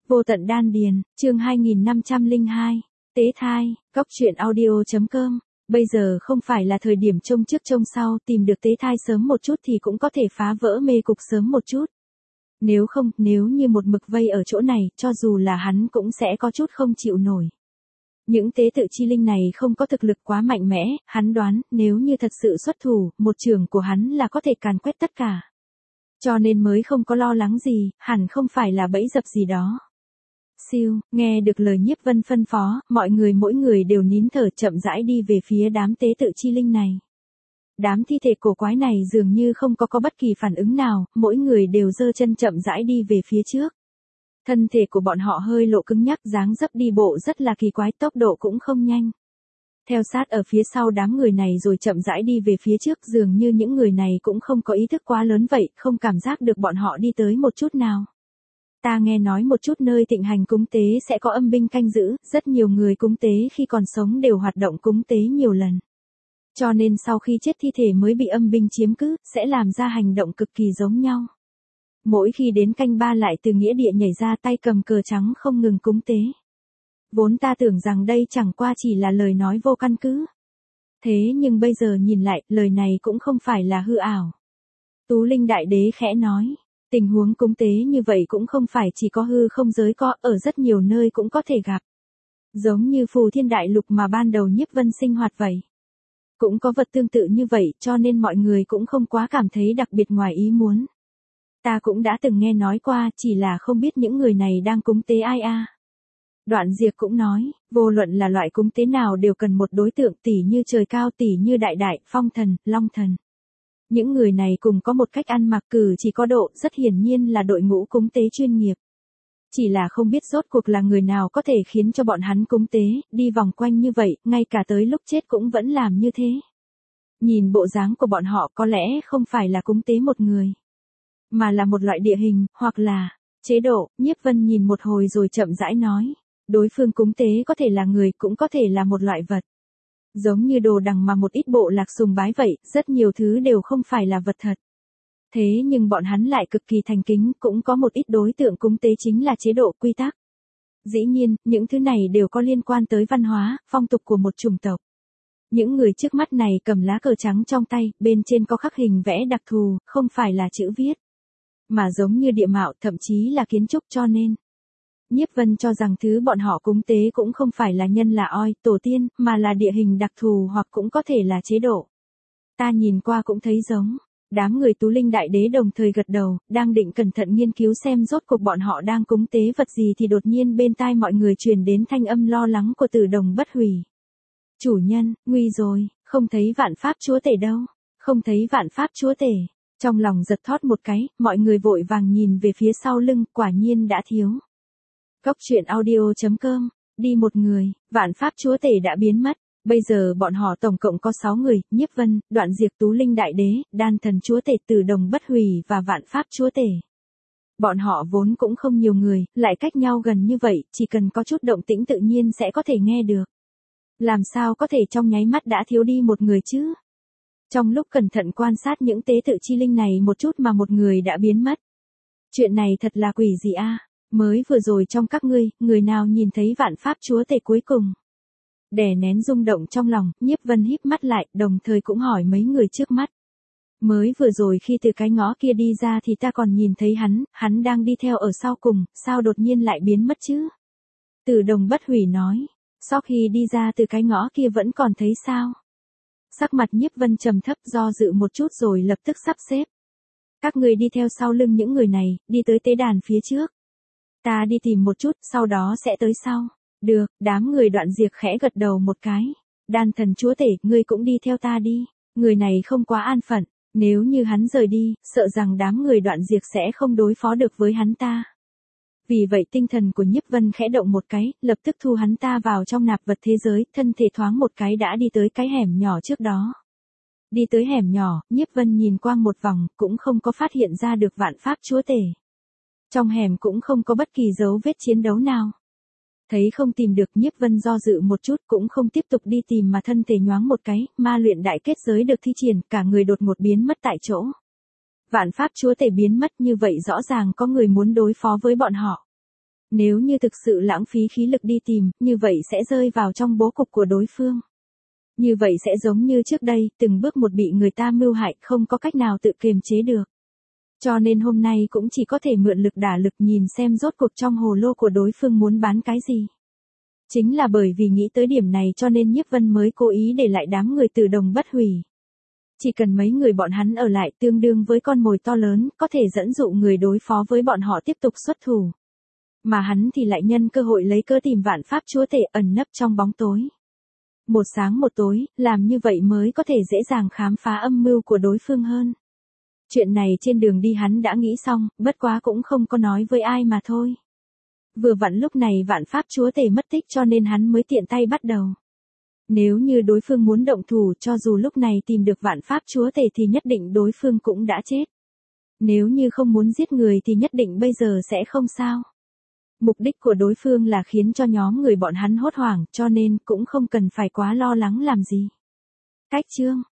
Vô tận đan điền, chương 2502, tế thai, cóc truyện audio.com. Bây giờ không phải là thời điểm trông trước trông sau, tìm được tế thai sớm một chút thì cũng có thể phá vỡ mê cục sớm một chút. Nếu như một mực vây ở chỗ này, cho dù là hắn cũng sẽ có chút không chịu nổi. Những tế tự chi linh này không có thực lực quá mạnh mẽ, hắn đoán, nếu như thật sự xuất thủ, một trường của hắn là có thể càn quét tất cả. Cho nên mới không có lo lắng gì, hẳn không phải là bẫy dập gì đó. Siêu, nghe được lời Nhiếp Vân phân phó, mỗi người đều nín thở chậm rãi đi về phía đám tế tự chi linh này. Đám thi thể cổ quái này dường như không có bất kỳ phản ứng nào, mỗi người đều giơ chân chậm rãi đi về phía trước. Thân thể của bọn họ hơi lộ cứng nhắc, dáng dấp đi bộ rất là kỳ quái, tốc độ cũng không nhanh. Theo sát ở phía sau đám người này rồi chậm rãi đi về phía trước, dường như những người này cũng không có ý thức quá lớn vậy, không cảm giác được bọn họ đi tới một chút nào. Ta nghe nói một chút nơi thịnh hành cúng tế sẽ có âm binh canh giữ, rất nhiều người cúng tế khi còn sống đều hoạt động cúng tế nhiều lần. Cho nên sau khi chết thi thể mới bị âm binh chiếm cứ, sẽ làm ra hành động cực kỳ giống nhau. Mỗi khi đến canh ba lại từ nghĩa địa nhảy ra tay cầm cờ trắng không ngừng cúng tế. Vốn ta tưởng rằng đây chẳng qua chỉ là lời nói vô căn cứ. Thế nhưng bây giờ nhìn lại, lời này cũng không phải là hư ảo. Tú Linh Đại Đế khẽ nói, tình huống cúng tế như vậy cũng không phải chỉ có hư không giới có, ở rất nhiều nơi cũng có thể gặp. Giống như Phù Thiên Đại Lục mà ban đầu Nhiếp Vân sinh hoạt vậy. Cũng có vật tương tự như vậy, cho nên mọi người cũng không quá cảm thấy đặc biệt ngoài ý muốn. Ta cũng đã từng nghe nói qua, chỉ là không biết những người này đang cúng tế ai a. Đoạn Diệp cũng nói, vô luận là loại cúng tế nào đều cần một đối tượng, tỉ như trời cao, tỉ như đại, phong thần, long thần. Những người này cùng có một cách ăn mặc cử chỉ có độ, rất hiển nhiên là đội ngũ cúng tế chuyên nghiệp. Chỉ là không biết rốt cuộc là người nào có thể khiến cho bọn hắn cúng tế, đi vòng quanh như vậy, ngay cả tới lúc chết cũng vẫn làm như thế. Nhìn bộ dáng của bọn họ có lẽ không phải là cúng tế một người, mà là một loại địa hình, hoặc là chế độ. Nhiếp Vân nhìn một hồi rồi chậm rãi nói, đối phương cúng tế có thể là người, cũng có thể là một loại vật. Giống như đồ đằng mà một ít bộ lạc sùng bái vậy, rất nhiều thứ đều không phải là vật thật. Thế nhưng bọn hắn lại cực kỳ thành kính, cũng có một ít đối tượng cúng tế chính là chế độ, quy tắc. Dĩ nhiên, những thứ này đều có liên quan tới văn hóa, phong tục của một chủng tộc. Những người trước mắt này cầm lá cờ trắng trong tay, bên trên có khắc hình vẽ đặc thù, không phải là chữ viết, mà giống như địa mạo, thậm chí là kiến trúc, cho nên Nhiếp Vân cho rằng thứ bọn họ cúng tế cũng không phải là nhân là oai, tổ tiên, mà là địa hình đặc thù hoặc cũng có thể là chế độ. Ta nhìn qua cũng thấy giống. Đám người Tú Linh Đại Đế đồng thời gật đầu, đang định cẩn thận nghiên cứu xem rốt cuộc bọn họ đang cúng tế vật gì thì đột nhiên bên tai mọi người truyền đến thanh âm lo lắng của Tử Đồng Bất Hủy. Chủ nhân, nguy rồi, không thấy Vạn Pháp Chúa Tể đâu, không thấy Vạn Pháp Chúa Tể. Trong lòng giật thót một cái, mọi người vội vàng nhìn về phía sau lưng, quả nhiên đã thiếu. Cóc truyện audio.com, đi một người, Vạn Pháp Chúa Tể đã biến mất. Bây giờ bọn họ tổng cộng có 6 người, Nhiếp Vân, Đoạn Diệp, Tú Linh Đại Đế, Đan Thần Chúa Tể, Tử Đồng Bất Hủy và Vạn Pháp Chúa Tể. Bọn họ vốn cũng không nhiều người, lại cách nhau gần như vậy, chỉ cần có chút động tĩnh tự nhiên sẽ có thể nghe được. Làm sao có thể trong nháy mắt đã thiếu đi một người chứ? Trong lúc cẩn thận quan sát những tế tự chi linh này một chút mà một người đã biến mất. Chuyện này thật là quỷ gì a? Mới vừa rồi trong các ngươi, người nào nhìn thấy Vạn Pháp Chúa Tể cuối cùng? Đè nén rung động trong lòng, Nhiếp Vân híp mắt lại, đồng thời cũng hỏi mấy người trước mắt. Mới vừa rồi khi từ cái ngõ kia đi ra thì ta còn nhìn thấy hắn đang đi theo ở sau cùng, sao đột nhiên lại biến mất chứ? Tử Đồng Bất Hủy nói, sau khi đi ra từ cái ngõ kia vẫn còn thấy sao? Sắc mặt Nhiếp Vân trầm thấp, do dự một chút rồi lập tức sắp xếp. Các người đi theo sau lưng những người này, đi tới tế đàn phía trước. Ta đi tìm một chút, sau đó sẽ tới sau. Được, đám người Đoạn Diệp khẽ gật đầu một cái. Đan Thần Chúa Tể, ngươi cũng đi theo ta đi. Người này không quá an phận, nếu như hắn rời đi, sợ rằng đám người Đoạn Diệp sẽ không đối phó được với hắn ta. Vì vậy tinh thần của Nhiếp Vân khẽ động một cái, lập tức thu hắn ta vào trong nạp vật thế giới, thân thể thoáng một cái đã đi tới cái hẻm nhỏ trước đó. Đi tới hẻm nhỏ, Nhiếp Vân nhìn quang một vòng, cũng không có phát hiện ra được Vạn Pháp Chúa Tể. Trong hẻm cũng không có bất kỳ dấu vết chiến đấu nào. Thấy không tìm được, Nhiếp Vân do dự một chút, cũng không tiếp tục đi tìm mà thân thể nhoáng một cái, ma luyện đại kết giới được thi triển, cả người đột ngột biến mất tại chỗ. Vạn Pháp Chúa Tể biến mất như vậy rõ ràng có người muốn đối phó với bọn họ. Nếu như thực sự lãng phí khí lực đi tìm, như vậy sẽ rơi vào trong bố cục của đối phương. Như vậy sẽ giống như trước đây, từng bước một bị người ta mưu hại, không có cách nào tự kiềm chế được. Cho nên hôm nay cũng chỉ có thể mượn lực đả lực nhìn xem rốt cuộc trong hồ lô của đối phương muốn bán cái gì. Chính là bởi vì nghĩ tới điểm này cho nên Nhiếp Vân mới cố ý để lại đám người Từ Đồng Bất Hủy. Chỉ cần mấy người bọn hắn ở lại tương đương với con mồi to lớn, có thể dẫn dụ người đối phó với bọn họ tiếp tục xuất thủ. Mà hắn thì lại nhân cơ hội lấy cớ tìm Vạn Pháp Chúa Tể ẩn nấp trong bóng tối. Một sáng một tối, làm như vậy mới có thể dễ dàng khám phá âm mưu của đối phương hơn. Chuyện này trên đường đi hắn đã nghĩ xong, bất quá cũng không có nói với ai mà thôi. Vừa vặn lúc này Vạn Pháp Chúa Tể mất tích cho nên hắn mới tiện tay bắt đầu. Nếu như đối phương muốn động thủ cho dù lúc này tìm được Vạn Pháp Chúa Tể thì nhất định đối phương cũng đã chết. Nếu như không muốn giết người thì nhất định bây giờ sẽ không sao. Mục đích của đối phương là khiến cho nhóm người bọn hắn hốt hoảng cho nên cũng không cần phải quá lo lắng làm gì. Cách chương